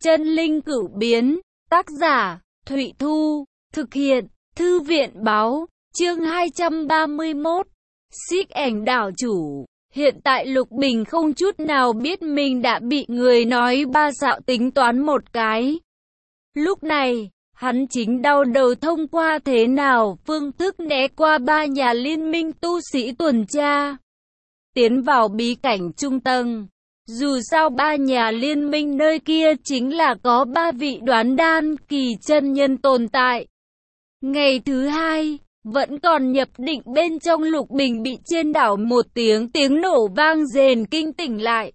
Chân linh cửu biến, tác giả, Thụy Thu, thực hiện, Thư viện báo, chương 231, Xích Ảnh đảo chủ. Hiện tại Lục Bình không chút nào biết mình đã bị người nói ba xạo tính toán một cái. Lúc này, hắn chính đau đầu thông qua thế nào phương thức né qua ba nhà liên minh tu sĩ tuần tra, tiến vào bí cảnh trung tầng. Dù sao ba nhà liên minh nơi kia chính là có ba vị đoán đan kỳ chân nhân tồn tại. Ngày thứ hai, vẫn còn nhập định bên trong Lục Bình bị trên đảo một tiếng nổ vang rền kinh tỉnh lại.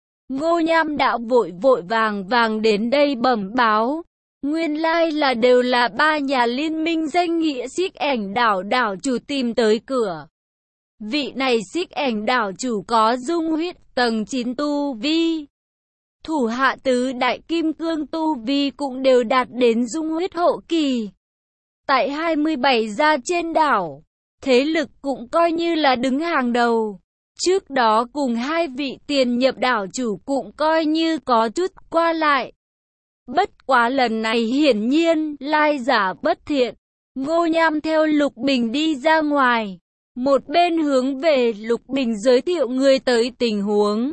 Ngô Nham đã vội vàng đến đây bẩm báo. Nguyên lai là đều là ba nhà liên minh danh nghĩa Xích Ảnh đảo đảo chủ tìm tới cửa. Vị này Xích Ảnh đảo chủ có dung huyết tầng 9 tu vi. Thủ hạ tứ đại kim cương tu vi cũng đều đạt đến dung huyết hậu kỳ. Tại 27 gia trên đảo, thế lực cũng coi như là đứng hàng đầu. Trước đó cùng hai vị tiền nhập đảo chủ cũng coi như có chút qua lại. Bất quá lần này hiển nhiên lai giả bất thiện. Ngô Nham theo Lục Bình đi ra ngoài, một bên hướng về Lục Bình giới thiệu người tới tình huống.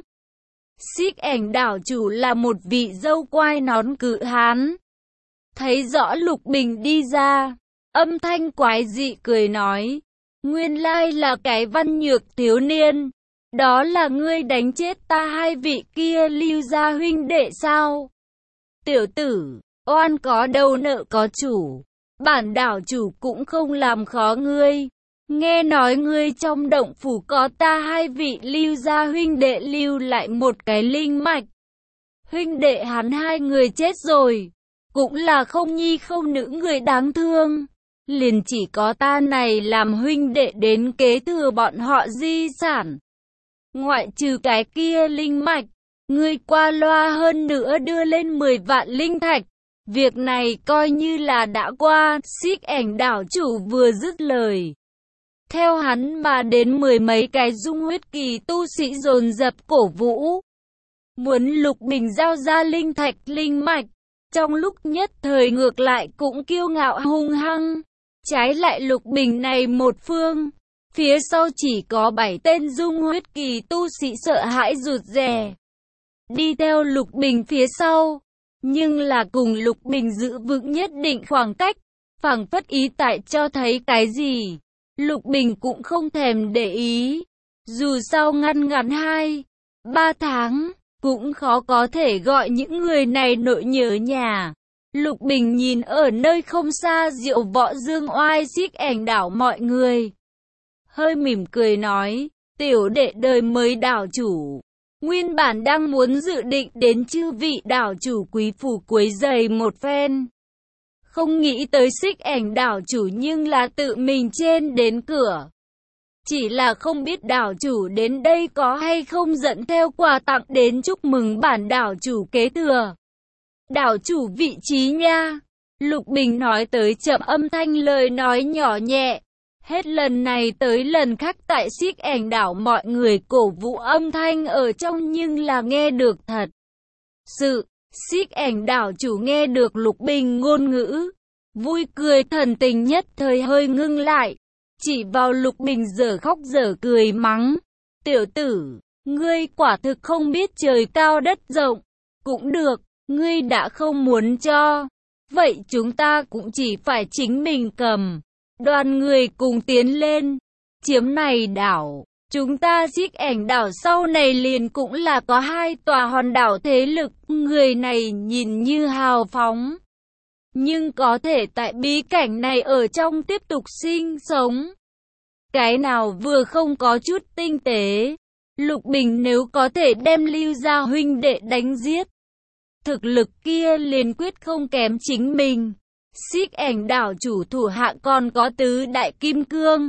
Xích Ảnh đảo chủ là một vị dâu quai nón cự hán. Thấy rõ Lục Bình đi ra, âm thanh quái dị cười nói, nguyên lai là cái Văn Nhược thiếu niên. Đó là ngươi đánh chết ta hai vị kia Lưu gia huynh đệ sao? Tiểu tử, oan có đầu nợ có chủ. Bản đảo chủ cũng không làm khó ngươi. Nghe nói ngươi trong động phủ có ta hai vị Lưu gia huynh đệ lưu lại một cái linh mạch. Huynh đệ hắn hai người chết rồi, cũng là không nhi không nữ người đáng thương. Liền chỉ có ta này làm huynh đệ đến kế thừa bọn họ di sản. Ngoại trừ cái kia linh mạch, ngươi qua loa hơn nữa đưa lên 10 vạn linh thạch. Việc này coi như là đã qua. Xích Ảnh đảo chủ vừa dứt lời, theo hắn mà đến mười mấy cái dung huyết kỳ tu sĩ dồn dập cổ vũ, muốn Lục Bình giao ra linh thạch linh mạch. Trong lúc nhất thời ngược lại cũng kiêu ngạo hung hăng. Trái lại Lục Bình này một phương, phía sau chỉ có 7 tên dung huyết kỳ tu sĩ sợ hãi rụt rè, đi theo Lục Bình phía sau, nhưng là cùng Lục Bình giữ vững nhất định khoảng cách, phảng phất ý tại cho thấy cái gì. Lục Bình cũng không thèm để ý, dù sao ngăn ngắn 2-3 tháng, cũng khó có thể gọi những người này nỗi nhớ nhà. Lục Bình nhìn ở nơi không xa Diệu Võ Dương Oai Xích Ảnh đảo mọi người, hơi mỉm cười nói, tiểu đệ đời mới đảo chủ. Nguyên bản đang muốn dự định đến chư vị đảo chủ quý phủ quấy rầy một phen. Không nghĩ tới Xích Ảnh đảo chủ nhưng là tự mình trên đến cửa. Chỉ là không biết đảo chủ đến đây có hay không dẫn theo quà tặng đến chúc mừng bản đảo chủ kế thừa đảo chủ vị trí nha. Lục Bình nói tới chậm, âm thanh lời nói nhỏ nhẹ. Hết lần này tới lần khác tại Xích Ảnh đảo mọi người cổ vũ âm thanh ở trong nhưng là nghe được thật sự. Xích Ảnh đảo chủ nghe được Lục Bình ngôn ngữ, vui cười, thần tình nhất thời hơi ngưng lại, chỉ vào Lục Bình dở khóc dở cười mắng, tiểu tử, ngươi quả thực không biết trời cao đất rộng. Cũng được, ngươi đã không muốn cho, vậy chúng ta cũng chỉ phải chính mình cầm. Đoàn người cùng tiến lên, chiếm này đảo. Chúng ta Xích Ảnh đảo sau này liền cũng là có 2 tòa hòn đảo thế lực. Người này nhìn như hào phóng, nhưng có thể tại bí cảnh này ở trong tiếp tục sinh sống. Cái nào vừa không có chút tinh tế. Lục Bình nếu có thể đem Lưu gia huynh đệ đánh giết, thực lực kia liền quyết không kém chính mình. Xích Ảnh đảo chủ thủ hạ còn có tứ đại kim cương,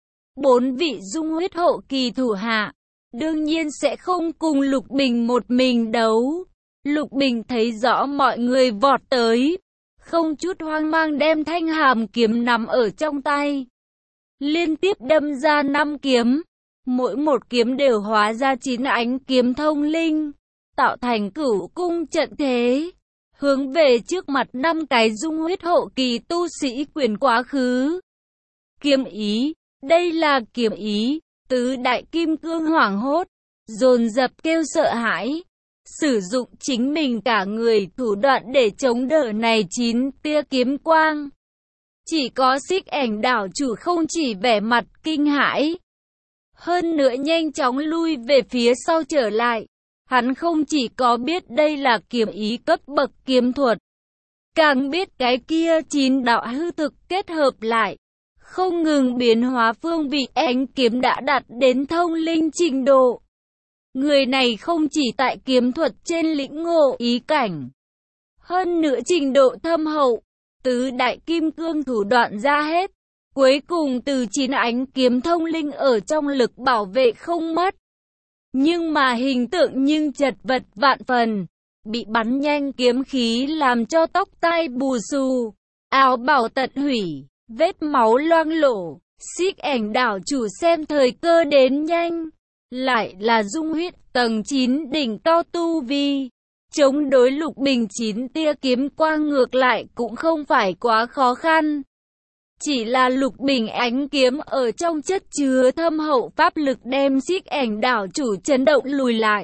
4 vị dung huyết hậu kỳ thủ hạ, đương nhiên sẽ không cùng Lục Bình một mình đấu. Lục Bình thấy rõ mọi người vọt tới, không chút hoang mang đem thanh hàm kiếm nắm ở trong tay, liên tiếp đâm ra 5 kiếm, mỗi một kiếm đều hóa ra 9 ánh kiếm thông linh, tạo thành cửu cung trận thế. hướng về trước mặt 5 cái dung huyết hậu kỳ tu sĩ quyền quá khứ. Kiếm ý, đây là kiếm ý. Tứ đại kim cương hoảng hốt, dồn dập kêu sợ hãi, sử dụng chính mình cả người thủ đoạn để chống đỡ này 9 tia kiếm quang. Chỉ có Xích Ảnh đảo chủ không chỉ vẻ mặt kinh hãi, hơn nữa nhanh chóng lui về phía sau trở lại. Hắn không chỉ có biết đây là kiếm ý cấp bậc kiếm thuật, càng biết cái kia 9 đạo hư thực kết hợp lại, không ngừng biến hóa phương vị ánh kiếm đã đạt đến thông linh trình độ. Người này không chỉ tại kiếm thuật trên lĩnh ngộ ý cảnh, hơn nữa trình độ thâm hậu, tứ đại kim cương thủ đoạn ra hết. Cuối cùng từ 9 ánh kiếm thông linh ở trong lực bảo vệ không mất. Nhưng mà hình tượng nhưng chật vật vạn phần, bị bắn nhanh kiếm khí làm cho tóc tai bù xù, áo bào tận hủy, vết máu loang lổ. Xích Ảnh đảo chủ xem thời cơ đến nhanh, lại là dung huyết tầng 9 đỉnh cao tu vi, chống đối Lục Bình 9 tia kiếm quang ngược lại cũng không phải quá khó khăn. Chỉ là Lục Bình ánh kiếm ở trong chất chứa thâm hậu pháp lực đem Xích Ảnh đảo chủ chấn động lùi lại.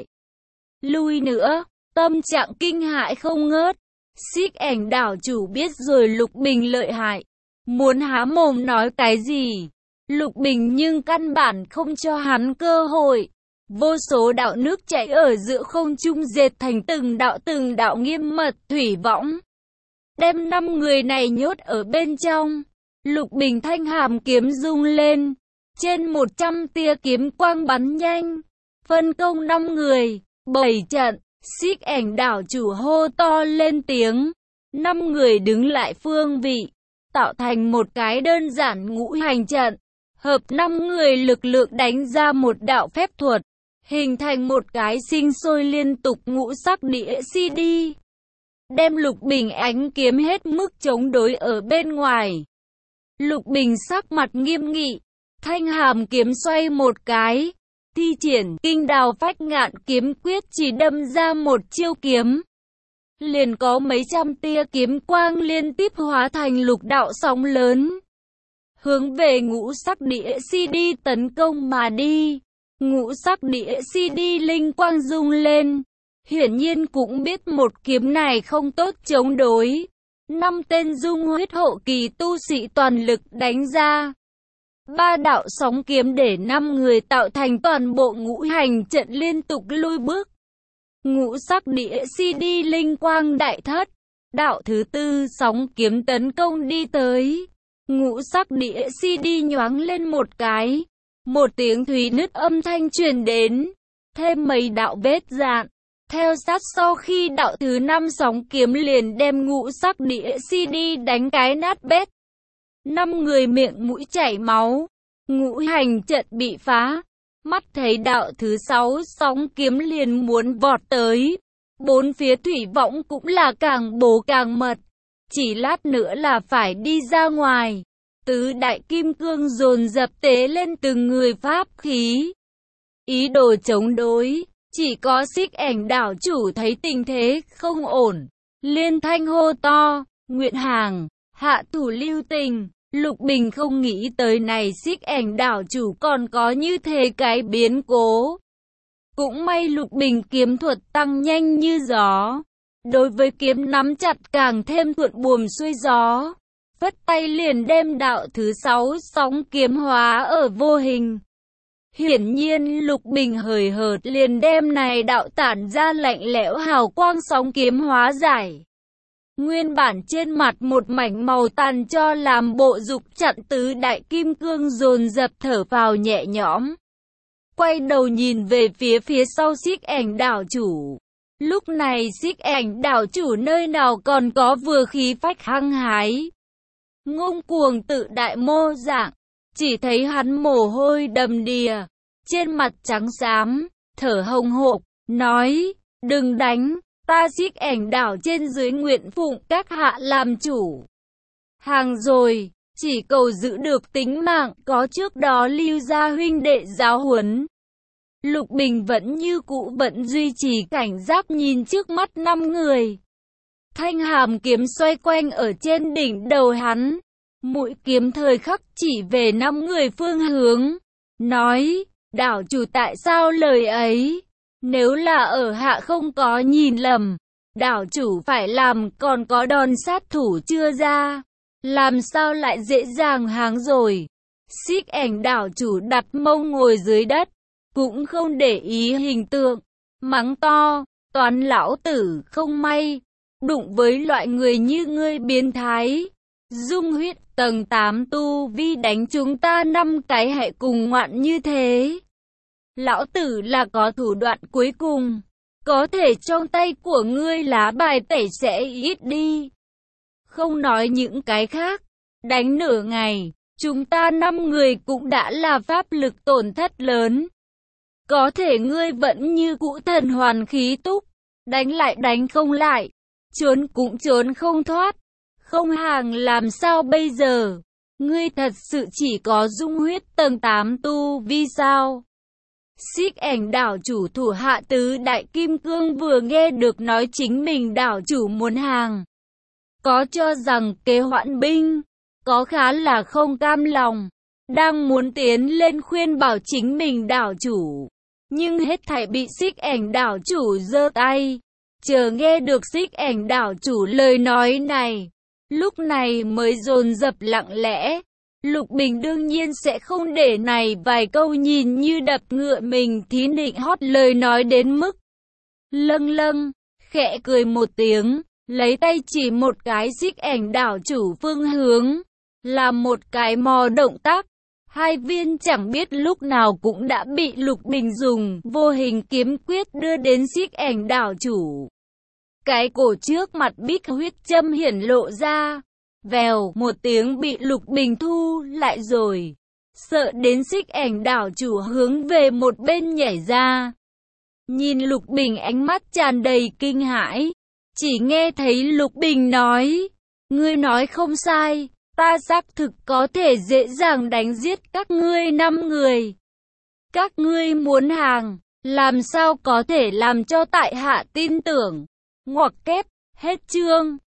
Lùi nữa, tâm trạng kinh hãi không ngớt. Xích Ảnh đảo chủ biết rồi Lục Bình lợi hại, muốn há mồm nói cái gì. Lục Bình nhưng căn bản không cho hắn cơ hội. Vô số đạo nước chảy ở giữa không trung dệt thành từng đạo nghiêm mật thủy võng, đem 5 người này nhốt ở bên trong. Lục Bình thanh hàm kiếm rung lên, trên 100 tia kiếm quang bắn nhanh, phân công 5 người, 7 trận. Xích Ảnh đảo chủ hô to lên tiếng, 5 người đứng lại phương vị, tạo thành một cái đơn giản ngũ hành trận, hợp 5 người lực lượng đánh ra một đạo phép thuật, hình thành một cái sinh sôi liên tục ngũ sắc đĩa CD, đem Lục Bình ánh kiếm hết mức chống đối ở bên ngoài. Lục Bình sắc mặt nghiêm nghị, thanh hàm kiếm xoay một cái, thi triển Kinh Đào Phách Ngạn kiếm quyết, chỉ đâm ra một chiêu kiếm, liền có mấy trăm tia kiếm quang liên tiếp hóa thành lục đạo sóng lớn, hướng về ngũ sắc đĩa CD tấn công mà đi. Ngũ sắc đĩa CD linh quang rung lên, hiển nhiên cũng biết một kiếm này không tốt chống đối. 5 tên dung huyết hậu kỳ tu sĩ toàn lực đánh ra. 3 đạo sóng kiếm để 5 người tạo thành toàn bộ ngũ hành trận liên tục lui bước. Ngũ sắc đĩa CD linh quang đại thất. Đạo thứ 4 sóng kiếm tấn công đi tới. Ngũ sắc đĩa CD nhoáng lên một cái. Một tiếng thủy nứt âm thanh truyền đến. Thêm mấy đạo vết dạn. Theo sát sau khi đạo thứ 5 sóng kiếm liền đem ngũ sắc đĩa CD đánh cái nát bét. 5 người miệng mũi chảy máu. Ngũ hành trận bị phá. Mắt thấy đạo thứ 6 sóng kiếm liền muốn vọt tới. 4 phía thủy võng cũng là càng bố càng mật. Chỉ lát nữa là phải đi ra ngoài. Tứ đại kim cương dồn dập tế lên từng người pháp khí, ý đồ chống đối. Chỉ có Xích Ảnh đảo chủ thấy tình thế không ổn, liên thanh hô to, nguyện hàng, hạ thủ lưu tình. Lục Bình không nghĩ tới này Xích Ảnh đảo chủ còn có như thế cái biến cố. Cũng may Lục Bình kiếm thuật tăng nhanh như gió, đối với kiếm nắm chặt càng thêm thuận buồm xuôi gió, phất tay liền đem đạo thứ 6 sóng kiếm hóa ở vô hình. Hiển nhiên Lục Bình hời hợt liền đem này đạo tản ra lạnh lẽo hào quang sóng kiếm hóa giải. Nguyên bản trên mặt một mảnh màu tàn cho làm bộ dục chặn, tứ đại kim cương dồn dập thở vào nhẹ nhõm. Quay đầu nhìn về phía sau Xích Ảnh đảo chủ. Lúc này Xích Ảnh đảo chủ nơi nào còn có vừa khí phách hăng hái, ngông cuồng tự đại mô dạng. Chỉ thấy hắn mồ hôi đầm đìa, trên mặt trắng xám, thở hồng hộc, nói, đừng đánh, ta Xích Ảnh đảo trên dưới nguyện phụng các hạ làm chủ. Hàng rồi, chỉ cầu giữ được tính mạng, có trước đó Lưu gia huynh đệ giáo huấn. Lục Bình vẫn như cũ vẫn duy trì cảnh giác nhìn trước mắt 5 người. Thanh hàm kiếm xoay quanh ở trên đỉnh đầu hắn. Mũi kiếm thời khắc chỉ về 5 người phương hướng. Nói, đảo chủ tại sao lời ấy? Nếu là ở hạ không có nhìn lầm, đảo chủ phải làm còn có đòn sát thủ chưa ra. Làm sao lại dễ dàng háng rồi? Xích ảnh đảo chủ đặt mông ngồi dưới đất, cũng không để ý hình tượng, mắng to, toán lão tử không may, đụng với loại người như ngươi biến thái. Dung huyết tầng 8 tu vi đánh chúng ta 5 cái hệ cùng ngoạn như thế. Lão tử là có thủ đoạn cuối cùng, có thể trong tay của ngươi lá bài tẩy sẽ ít đi. Không nói những cái khác, đánh nửa ngày, chúng ta 5 người cũng đã là pháp lực tổn thất lớn. Có thể ngươi vẫn như cũ thần hoàn khí túc, đánh lại đánh không lại, trốn cũng trốn không thoát, không hàng làm sao bây giờ? Ngươi thật sự chỉ có dung huyết tầng 8 tu vi sao? Xích ảnh đảo chủ thủ hạ tứ đại kim cương vừa nghe được nói chính mình đảo chủ muốn hàng, có cho rằng kế hoãn binh, có khá là không cam lòng, đang muốn tiến lên khuyên bảo chính mình đảo chủ, nhưng hết thảy bị xích ảnh đảo chủ giơ tay. Chờ nghe được xích ảnh đảo chủ lời nói này, lúc này mới dồn dập lặng lẽ. Lục Bình đương nhiên sẽ không để này vài câu nhìn như đập ngựa mình thí nịnh hót lời nói đến mức lâng lâng, khẽ cười một tiếng, lấy tay chỉ một cái xích ảnh đảo chủ phương hướng, làm một cái mò động tác. Hai viên chẳng biết lúc nào cũng đã bị Lục Bình dùng vô hình kiếm quyết đưa đến xích ảnh đảo chủ. Cái cổ trước mặt bích huyết châm hiển lộ ra, vèo một tiếng bị Lục Bình thu lại rồi. Sợ đến xích ảnh đảo chủ hướng về một bên nhảy ra. Nhìn Lục Bình ánh mắt tràn đầy kinh hãi. Chỉ nghe thấy Lục Bình nói, ngươi nói không sai, ta xác thực có thể dễ dàng đánh giết các ngươi 5 người. Các ngươi muốn hàng, làm sao có thể làm cho tại hạ tin tưởng. Ngoặc kép, hết chương.